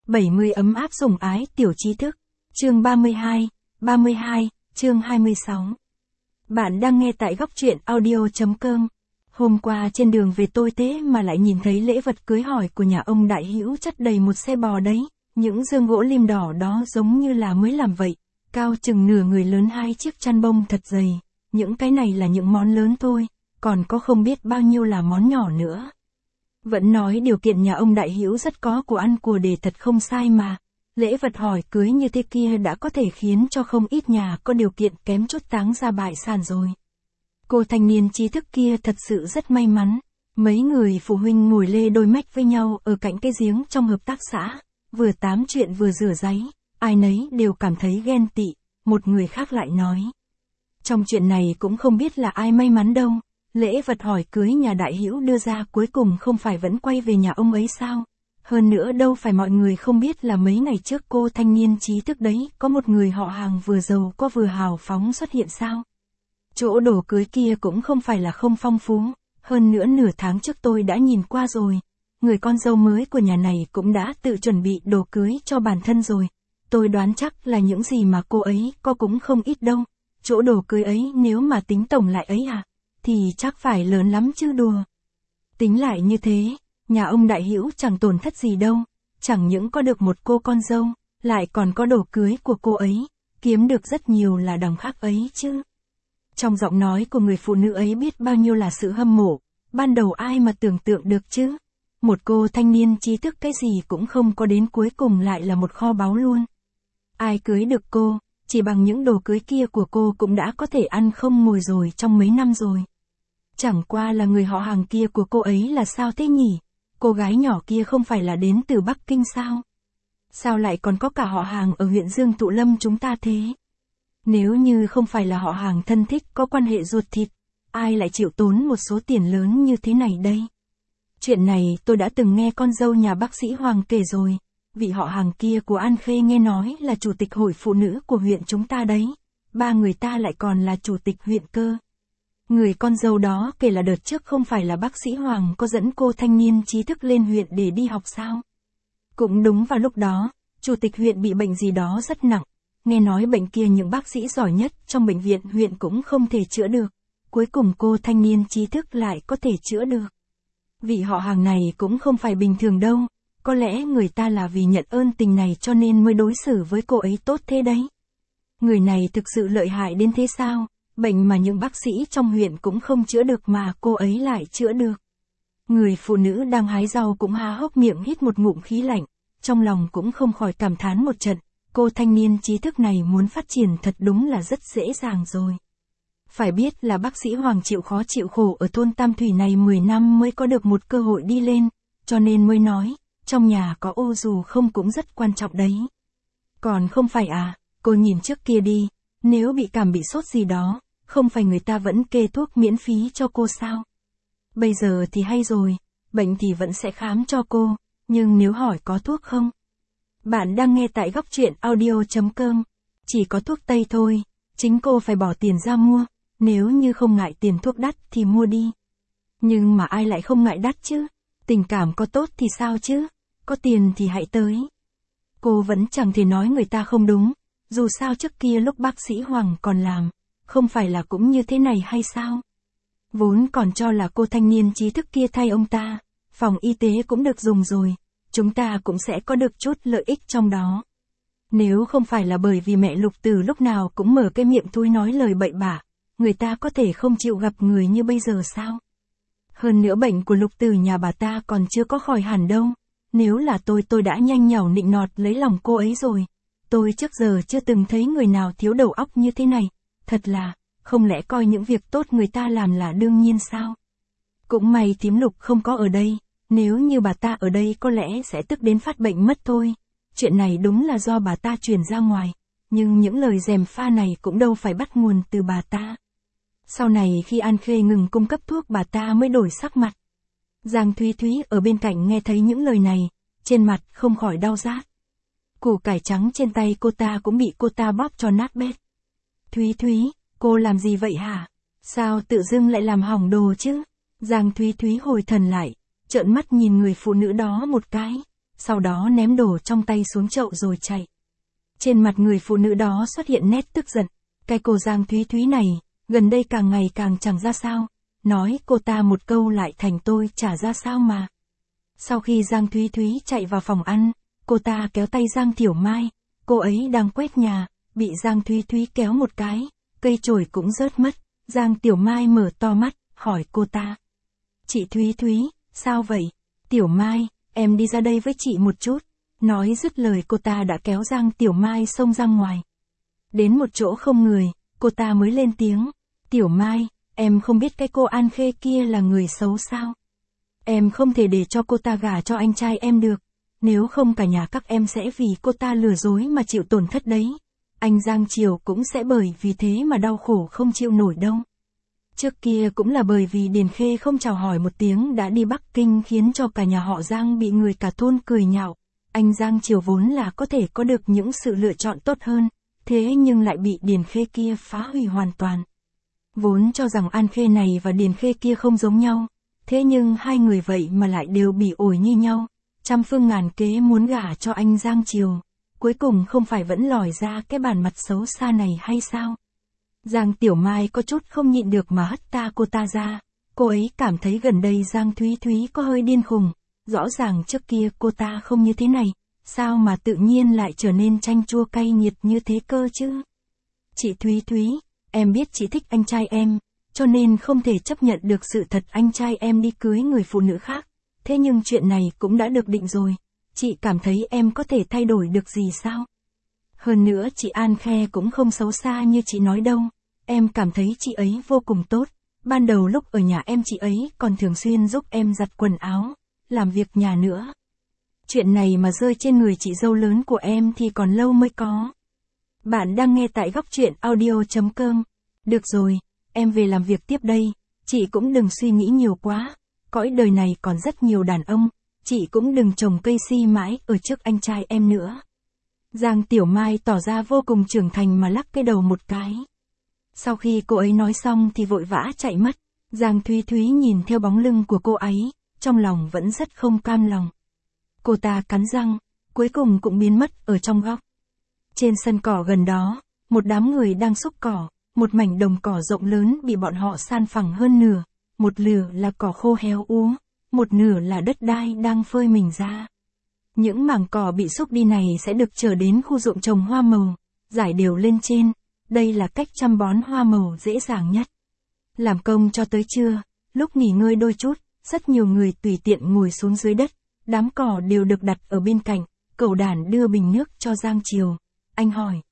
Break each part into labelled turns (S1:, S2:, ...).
S1: 70 ấm áp sủng ái tiểu trí thức. Chương 32, chương 26. Bạn đang nghe tại góc truyện audio.com. Hôm qua trên đường về tôi thế mà lại nhìn thấy lễ vật cưới hỏi của nhà ông Đại Hữu chất đầy một xe bò đấy. Những dương gỗ lim đỏ đó giống như là mới làm vậy, cao chừng nửa người lớn, 2 chiếc chăn bông thật dày. Những cái này là những món lớn thôi, còn có không biết bao nhiêu là món nhỏ nữa. Vẫn nói điều kiện nhà ông Đại Hữu rất có của ăn của để thật không sai mà. Lễ vật hỏi cưới như thế kia đã có thể khiến cho không ít nhà có điều kiện kém chút táng ra bại sản rồi. Cô thanh niên trí thức kia thật sự rất may mắn. Mấy người phụ huynh ngồi lê đôi mách với nhau ở cạnh cái giếng trong hợp tác xã, vừa tám chuyện vừa rửa ráy, ai nấy đều cảm thấy ghen tị. Một người khác lại nói, trong chuyện này cũng không biết là ai may mắn đâu. Lễ vật hỏi cưới nhà Đại Hữu đưa ra cuối cùng không phải vẫn quay về nhà ông ấy sao? Hơn nữa đâu phải mọi người không biết là mấy ngày trước cô thanh niên trí thức đấy có một người họ hàng vừa giàu có vừa hào phóng xuất hiện sao? Chỗ đồ cưới kia cũng không phải là không phong phú, hơn nữa nửa tháng trước tôi đã nhìn qua rồi. Người con dâu mới của nhà này cũng đã tự chuẩn bị đồ cưới cho bản thân rồi. Tôi đoán chắc là những gì mà cô ấy có cũng không ít đâu. Chỗ đồ cưới ấy nếu mà tính tổng lại ấy thì chắc phải lớn lắm chứ đùa. Tính lại như thế, nhà ông Đại Hữu chẳng tổn thất gì đâu, chẳng những có được một cô con dâu, lại còn có đồ cưới của cô ấy, kiếm được rất nhiều là đồng khác ấy chứ. Trong giọng nói của người phụ nữ ấy biết bao nhiêu là sự hâm mộ, ban đầu ai mà tưởng tượng được chứ. Một cô thanh niên trí thức cái gì cũng không có đến cuối cùng lại là một kho báu luôn. Ai cưới được cô, chỉ bằng những đồ cưới kia của cô cũng đã có thể ăn không ngồi rồi trong mấy năm rồi. Chẳng qua là người họ hàng kia của cô ấy là sao thế nhỉ? Cô gái nhỏ kia không phải là đến từ Bắc Kinh sao? Sao lại còn có cả họ hàng ở huyện Dương Thụ Lâm chúng ta thế? Nếu như không phải là họ hàng thân thích có quan hệ ruột thịt, ai lại chịu tốn một số tiền lớn như thế này đây? Chuyện này tôi đã từng nghe con dâu nhà bác sĩ Hoàng kể rồi. Vị họ hàng kia của An Khê nghe nói là chủ tịch hội phụ nữ của huyện chúng ta đấy. Ba người ta lại còn là chủ tịch huyện cơ. Người con dâu đó kể là đợt trước không phải là bác sĩ Hoàng có dẫn cô thanh niên trí thức lên huyện để đi học sao? Cũng đúng vào lúc đó, chủ tịch huyện bị bệnh gì đó rất nặng. Nghe nói bệnh kia những bác sĩ giỏi nhất trong bệnh viện huyện cũng không thể chữa được. Cuối cùng cô thanh niên trí thức lại có thể chữa được. Vị họ hàng này cũng không phải bình thường đâu. Có lẽ người ta là vì nhận ơn tình này cho nên mới đối xử với cô ấy tốt thế đấy. Người này thực sự lợi hại đến thế sao? Bệnh mà những bác sĩ trong huyện cũng không chữa được mà cô ấy lại chữa được. Người phụ nữ đang hái rau cũng há hốc miệng hít một ngụm khí lạnh, trong lòng cũng không khỏi cảm thán một trận. Cô thanh niên trí thức này muốn phát triển thật đúng là rất dễ dàng rồi. Phải biết là bác sĩ Hoàng chịu khó chịu khổ ở thôn Tam Thủy này 10 năm mới có được một cơ hội đi lên, cho nên mới nói, trong nhà có ô dù không cũng rất quan trọng đấy. Còn không phải cô nhìn trước kia đi, nếu bị cảm bị sốt gì đó, không phải người ta vẫn kê thuốc miễn phí cho cô sao? Bây giờ thì hay rồi, bệnh thì vẫn sẽ khám cho cô, nhưng nếu hỏi có thuốc không? Bạn đang nghe tại góc truyện audio.com, chỉ có thuốc Tây thôi, chính cô phải bỏ tiền ra mua, nếu như không ngại tiền thuốc đắt thì mua đi. Nhưng mà ai lại không ngại đắt chứ? Tình cảm có tốt thì sao chứ? Có tiền thì hãy tới. Cô vẫn chẳng thể nói người ta không đúng, dù sao trước kia lúc bác sĩ Hoàng còn làm, không phải là cũng như thế này hay sao? Vốn còn cho là cô thanh niên trí thức kia thay ông ta, phòng y tế cũng được dùng rồi, chúng ta cũng sẽ có được chút lợi ích trong đó. Nếu không phải là bởi vì mẹ Lục Tử lúc nào cũng mở cái miệng thui nói lời bậy bạ, người ta có thể không chịu gặp người như bây giờ sao? Hơn nữa bệnh của Lục Tử nhà bà ta còn chưa có khỏi hẳn đâu. Nếu là tôi đã nhanh nhảu nịnh nọt lấy lòng cô ấy rồi. Tôi trước giờ chưa từng thấy người nào thiếu đầu óc như thế này. Thật là, không lẽ coi những việc tốt người ta làm là đương nhiên sao? Cũng may thím Lục không có ở đây. Nếu như bà ta ở đây có lẽ sẽ tức đến phát bệnh mất thôi. Chuyện này đúng là do bà ta truyền ra ngoài. Nhưng những lời gièm pha này cũng đâu phải bắt nguồn từ bà ta. Sau này khi An Khê ngừng cung cấp thuốc bà ta mới đổi sắc mặt. Giang Thúy Thúy ở bên cạnh nghe thấy những lời này, trên mặt không khỏi đau rát. Củ cải trắng trên tay cô ta cũng bị cô ta bóp cho nát bét. Thúy Thúy, cô làm gì vậy hả? Sao tự dưng lại làm hỏng đồ chứ? Giang Thúy Thúy hồi thần lại, trợn mắt nhìn người phụ nữ đó một cái. sau đó ném đồ trong tay xuống chậu rồi chạy. Trên mặt người phụ nữ đó xuất hiện nét tức giận. Cái cô Giang Thúy Thúy này, gần đây càng ngày càng chẳng ra sao. Nói cô ta một câu lại thành tôi chả ra sao mà. Sau khi Giang Thúy Thúy chạy vào phòng ăn, cô ta kéo tay Giang Tiểu Mai. Cô ấy đang quét nhà, bị Giang Thúy Thúy kéo một cái, cây chổi cũng rớt mất. Giang Tiểu Mai mở to mắt, hỏi cô ta. Chị Thúy Thúy, sao vậy? Tiểu Mai, em đi ra đây với chị một chút. Nói dứt lời cô ta đã kéo Giang Tiểu Mai xông ra ngoài. Đến một chỗ không người, cô ta mới lên tiếng. Tiểu Mai, em không biết cái cô An Khê kia là người xấu sao? Em không thể để cho cô ta gả cho anh trai em được. Nếu không cả nhà các em sẽ vì cô ta lừa dối mà chịu tổn thất đấy. Anh Giang Triều cũng sẽ bởi vì thế mà đau khổ không chịu nổi đâu. Trước kia cũng là bởi vì Điền Khê không chào hỏi một tiếng đã đi Bắc Kinh khiến cho cả nhà họ Giang bị người cả thôn cười nhạo. Anh Giang Triều vốn là có thể có được những sự lựa chọn tốt hơn, thế nhưng lại bị Điền Khê kia phá hủy hoàn toàn. Vốn cho rằng An Khê này và Điền Khê kia không giống nhau, thế nhưng hai người vậy mà lại đều bị ổi như nhau, trăm phương ngàn kế muốn gả cho anh Giang Triều, cuối cùng không phải vẫn lòi ra cái bản mặt xấu xa này hay sao? Giang Tiểu Mai có chút không nhịn được mà hất cô ta ra, cô ấy cảm thấy gần đây Giang Thúy Thúy có hơi điên khùng, rõ ràng trước kia cô ta không như thế này, sao mà tự nhiên lại trở nên chanh chua cay nghiệt như thế cơ chứ? Chị Thúy Thúy, em biết chị thích anh trai em, cho nên không thể chấp nhận được sự thật anh trai em đi cưới người phụ nữ khác, thế nhưng chuyện này cũng đã được định rồi, chị cảm thấy em có thể thay đổi được gì sao? Hơn nữa chị An Khê cũng không xấu xa như chị nói đâu, em cảm thấy chị ấy vô cùng tốt, ban đầu lúc ở nhà em chị ấy còn thường xuyên giúp em giặt quần áo, làm việc nhà nữa. Chuyện này mà rơi trên người chị dâu lớn của em thì còn lâu mới có. Bạn đang nghe tại góc truyện audio.com. Được rồi, em về làm việc tiếp đây, chị cũng đừng suy nghĩ nhiều quá, cõi đời này còn rất nhiều đàn ông, chị cũng đừng trồng cây si mãi ở trước anh trai em nữa. Giang Tiểu Mai tỏ ra vô cùng trưởng thành mà lắc cái đầu một cái. Sau khi cô ấy nói xong thì vội vã chạy mất, Giang Thúy Thúy nhìn theo bóng lưng của cô ấy, trong lòng vẫn rất không cam lòng. Cô ta cắn răng, cuối cùng cũng biến mất ở trong góc. Trên sân cỏ gần đó, một đám người đang xúc cỏ, một mảnh đồng cỏ rộng lớn bị bọn họ san phẳng hơn nửa, một nửa là cỏ khô héo úa, một nửa là đất đai đang phơi mình ra. Những mảng cỏ bị xúc đi này sẽ được trở đến khu ruộng trồng hoa màu, rải đều lên trên, đây là cách chăm bón hoa màu dễ dàng nhất. Làm công cho tới trưa, lúc nghỉ ngơi đôi chút, rất nhiều người tùy tiện ngồi xuống dưới đất, đám cỏ đều được đặt ở bên cạnh, cẩu đản đưa bình nước cho Giang Triều. Anh hỏi.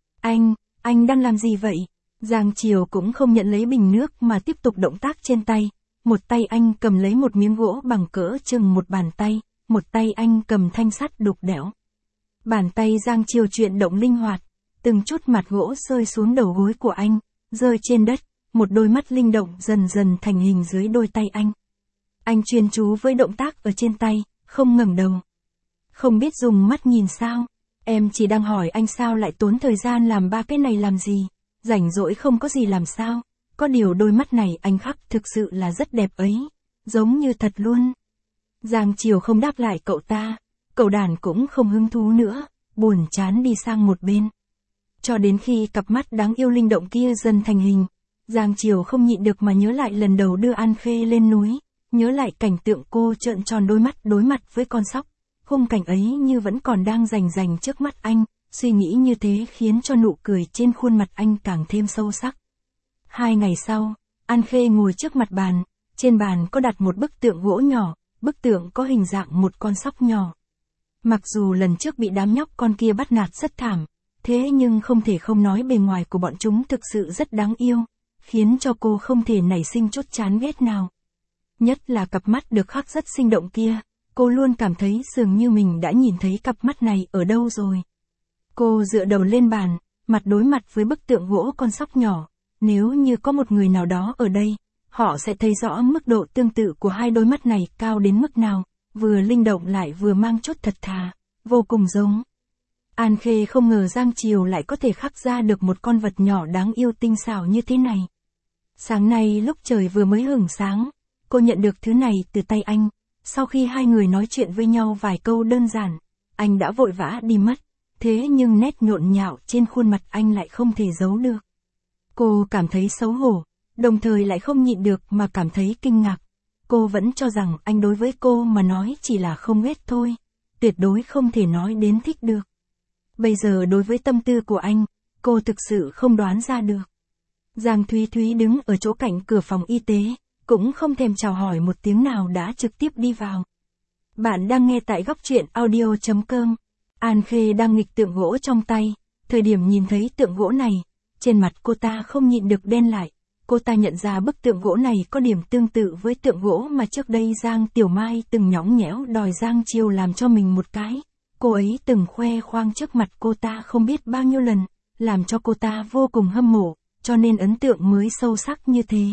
S1: Anh đang làm gì vậy? Giang Triều cũng không nhận lấy bình nước mà tiếp tục động tác trên tay. Một tay anh cầm lấy một miếng gỗ bằng cỡ chừng một bàn tay, một tay anh cầm thanh sắt đục đẽo. Bàn tay Giang Triều chuyển động linh hoạt, từng chút mặt gỗ rơi xuống đầu gối của anh, rơi trên đất, một đôi mắt linh động dần dần thành hình dưới đôi tay anh. Anh chuyên chú với động tác ở trên tay, không ngẩng đầu. Không biết dùng mắt nhìn sao? Em chỉ đang hỏi anh sao lại tốn thời gian làm ba cái này làm gì? Rảnh rỗi không có gì làm sao? Có điều đôi mắt này anh khắc thực sự là rất đẹp ấy, giống như thật luôn. Giang Triều không đáp lại cậu ta, cậu đàn cũng không hứng thú nữa, buồn chán đi sang một bên. Cho đến khi cặp mắt đáng yêu linh động kia dần thành hình, Giang Triều không nhịn được mà nhớ lại lần đầu đưa An Khê lên núi, nhớ lại cảnh tượng cô trợn tròn đôi mắt đối mặt với con sóc. Khung cảnh ấy như vẫn còn đang rành rành trước mắt anh, suy nghĩ như thế khiến cho nụ cười trên khuôn mặt anh càng thêm sâu sắc. 2 ngày sau, An Khê ngồi trước mặt bàn, trên bàn có đặt một bức tượng gỗ nhỏ, bức tượng có hình dạng một con sóc nhỏ. Mặc dù lần trước bị đám nhóc con kia bắt nạt rất thảm, thế nhưng không thể không nói bề ngoài của bọn chúng thực sự rất đáng yêu, khiến cho cô không thể nảy sinh chút chán ghét nào. Nhất là cặp mắt được khắc rất sinh động kia, cô luôn cảm thấy dường như mình đã nhìn thấy cặp mắt này ở đâu rồi. Cô dựa đầu lên bàn, mặt đối mặt với bức tượng gỗ con sóc nhỏ, nếu như có một người nào đó ở đây, họ sẽ thấy rõ mức độ tương tự của hai đôi mắt này cao đến mức nào, vừa linh động lại vừa mang chút thật thà, vô cùng giống. An Khê không ngờ Giang Triều lại có thể khắc ra được một con vật nhỏ đáng yêu tinh xảo như thế này. Sáng nay lúc trời vừa mới hửng sáng, cô nhận được thứ này từ tay anh, Sau khi hai người nói chuyện với nhau vài câu đơn giản, anh đã vội vã đi mất. Thế nhưng nét nhộn nhạo trên khuôn mặt anh lại không thể giấu được. Cô cảm thấy xấu hổ, đồng thời lại không nhịn được mà cảm thấy kinh ngạc. Cô vẫn cho rằng anh đối với cô mà nói chỉ là không ghét thôi, tuyệt đối không thể nói đến thích được. Bây giờ đối với tâm tư của anh, cô thực sự không đoán ra được. Giang Thúy Thúy đứng ở chỗ cạnh cửa phòng y tế, cũng không thèm chào hỏi một tiếng nào đã trực tiếp đi vào. Bạn đang nghe tại góc truyện audio.com. An Khê đang nghịch tượng gỗ trong tay, thời điểm nhìn thấy tượng gỗ này, trên mặt cô ta không nhịn được đen lại. Cô ta nhận ra bức tượng gỗ này có điểm tương tự với tượng gỗ mà trước đây Giang Tiểu Mai từng nhõng nhẽo đòi Giang Triều làm cho mình một cái. Cô ấy từng khoe khoang trước mặt cô ta không biết bao nhiêu lần, làm cho cô ta vô cùng hâm mộ, cho nên ấn tượng mới sâu sắc như thế.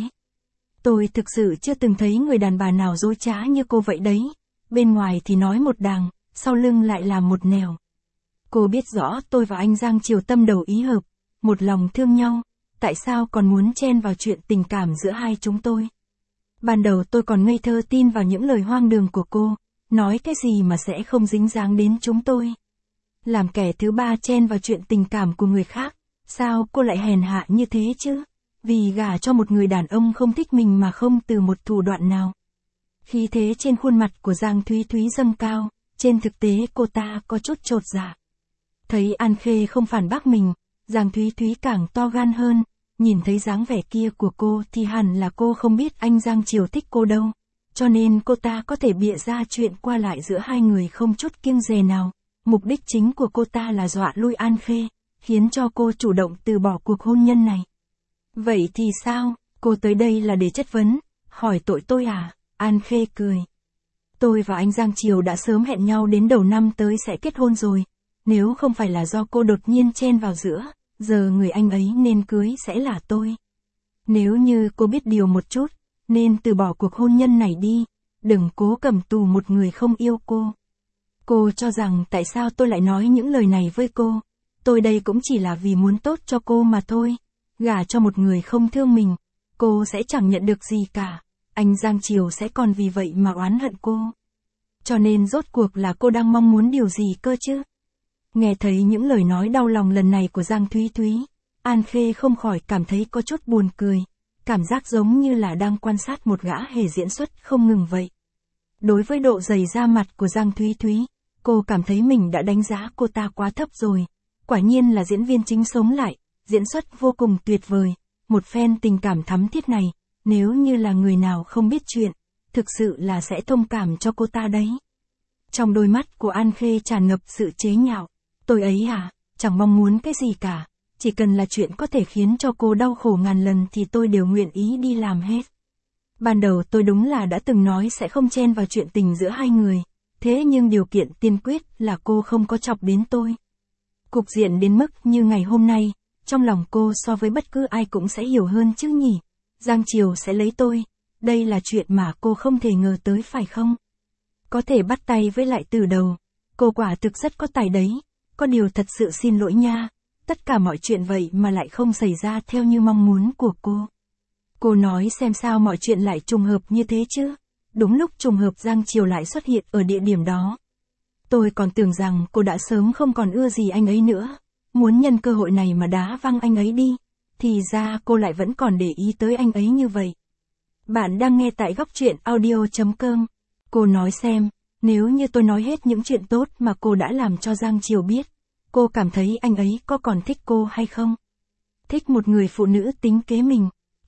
S1: Tôi thực sự chưa từng thấy người đàn bà nào dối trá như cô vậy đấy. Bên ngoài thì nói một đằng, sau lưng lại làm một nẻo. Cô biết rõ tôi và anh Giang Triều tâm đầu ý hợp, một lòng thương nhau, tại sao còn muốn chen vào chuyện tình cảm giữa hai chúng tôi. Ban đầu tôi còn ngây thơ tin vào những lời hoang đường của cô, nói cái gì mà sẽ không dính dáng đến chúng tôi. Làm kẻ thứ ba chen vào chuyện tình cảm của người khác, sao cô lại hèn hạ như thế chứ? Vì gả cho một người đàn ông không thích mình mà không từ một thủ đoạn nào. Khí thế trên khuôn mặt của Giang Thúy Thúy dâng cao, trên thực tế cô ta có chút chột dạ. Thấy An Khê không phản bác mình, Giang Thúy Thúy càng to gan hơn, nhìn thấy dáng vẻ kia của cô thì hẳn là cô không biết anh Giang Triều thích cô đâu, cho nên cô ta có thể bịa ra chuyện qua lại giữa hai người không chút kiêng dè nào. Mục đích chính của cô ta là dọa lui An Khê, khiến cho cô chủ động từ bỏ cuộc hôn nhân này. Vậy thì sao, cô tới đây là để chất vấn, hỏi tội tôi à? An Khê cười. Tôi và anh Giang Triều đã sớm hẹn nhau đến đầu năm tới sẽ kết hôn rồi. Nếu không phải là do cô đột nhiên chen vào giữa, giờ người anh ấy nên cưới sẽ là tôi. Nếu như cô biết điều một chút, nên từ bỏ cuộc hôn nhân này đi, đừng cố cầm tù một người không yêu cô. Cô cho rằng tại sao tôi lại nói những lời này với cô? Tôi đây cũng chỉ là vì muốn tốt cho cô mà thôi. Gả cho một người không thương mình, cô sẽ chẳng nhận được gì cả. Anh Giang Triều sẽ còn vì vậy mà oán hận cô. Cho nên rốt cuộc là cô đang mong muốn điều gì cơ chứ? Nghe thấy những lời nói đau lòng lần này của Giang Thúy Thúy, An Khê không khỏi cảm thấy có chút buồn cười. Cảm giác giống như là đang quan sát một gã hề diễn xuất không ngừng vậy. Đối với độ dày da mặt của Giang Thúy Thúy, cô cảm thấy mình đã đánh giá cô ta quá thấp rồi. Quả nhiên là diễn viên chính sống lại, diễn xuất vô cùng tuyệt vời. Một phen tình cảm thắm thiết này, nếu như là người nào không biết chuyện, thực sự là sẽ thông cảm cho cô ta đấy. Trong đôi mắt của An Khê tràn ngập sự chế nhạo. Tôi ấy à, chẳng mong muốn cái gì cả. Chỉ cần là chuyện có thể khiến cho cô đau khổ ngàn lần thì tôi đều nguyện ý đi làm hết. Ban đầu tôi đúng là đã từng nói sẽ không chen vào chuyện tình giữa hai người. Thế nhưng điều kiện tiên quyết là cô không có chọc đến tôi. Cục diện đến mức như ngày hôm nay, trong lòng cô so với bất cứ ai cũng sẽ hiểu hơn chứ nhỉ. Giang Triều sẽ lấy tôi, đây là chuyện mà cô không thể ngờ tới phải không? Có thể bắt tay với lại từ đầu, cô quả thực rất có tài đấy. Có điều thật sự xin lỗi nha, tất cả mọi chuyện vậy mà lại không xảy ra theo như mong muốn của cô. Cô nói xem sao mọi chuyện lại trùng hợp như thế chứ? Đúng lúc trùng hợp Giang Triều lại xuất hiện ở địa điểm đó. Tôi còn tưởng rằng cô đã sớm không còn ưa gì anh ấy nữa, muốn nhân cơ hội này mà đá văng anh ấy đi, thì ra cô lại vẫn còn để ý tới anh ấy như vậy. Bạn đang nghe tại góc truyện audio.com. Cô nói xem, nếu như tôi nói hết những chuyện tốt mà cô đã làm cho Giang Triều biết, cô cảm thấy anh ấy có còn thích cô hay không? Thích một người phụ nữ tính kế mình?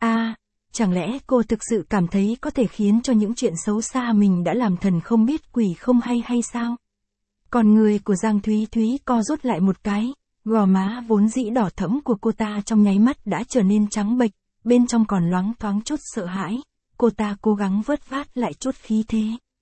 S1: Chẳng lẽ cô thực sự cảm thấy có thể khiến cho những chuyện xấu xa mình đã làm thần không biết quỷ không hay sao? Còn người của Giang Thúy Thúy co rút lại một cái, gò má vốn dĩ đỏ thẫm của cô ta trong nháy mắt đã trở nên trắng bệch, bên trong còn loáng thoáng chút sợ hãi. Cô ta cố gắng vớt vát lại chút khí thế.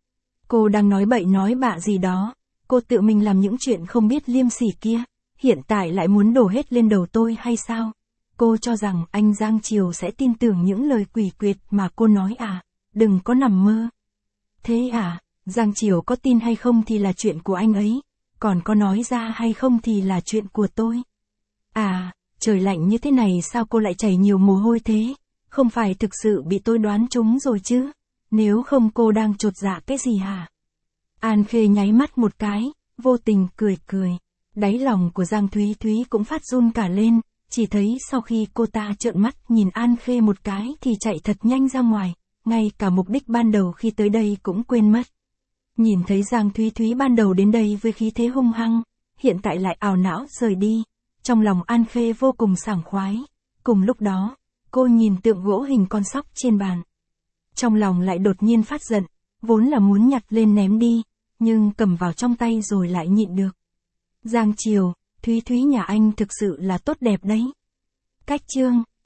S1: Cô đang nói bậy nói bạ gì đó, cô tự mình làm những chuyện không biết liêm sỉ kia, hiện tại lại muốn đổ hết lên đầu tôi hay sao? Cô cho rằng anh Giang Triều sẽ tin tưởng những lời quỷ quyệt mà cô nói à? Đừng có nằm mơ. Thế à, Giang Triều có tin hay không thì là chuyện của anh ấy, còn có nói ra hay không thì là chuyện của tôi. Trời lạnh như thế này sao cô lại chảy nhiều mồ hôi thế? Không phải thực sự bị tôi đoán trúng rồi chứ? Nếu không cô đang chột dạ cái gì hả? An Khê nháy mắt một cái, vô tình cười cười. Đáy lòng của Giang Thúy Thúy cũng phát run cả lên, chỉ thấy sau khi cô ta trợn mắt nhìn An Khê một cái thì chạy thật nhanh ra ngoài, ngay cả mục đích ban đầu khi tới đây cũng quên mất. Nhìn thấy Giang Thúy Thúy ban đầu đến đây với khí thế hung hăng, hiện tại lại ảo não rời đi. Trong lòng An Khê vô cùng sảng khoái. Cùng lúc đó, cô nhìn tượng gỗ hình con sóc trên bàn. Trong lòng lại đột nhiên phát giận, vốn là muốn nhặt lên ném đi, nhưng cầm vào trong tay rồi lại nhịn được. Giang Triều, Thúy Thúy nhà anh thực sự là tốt đẹp đấy. Cách chương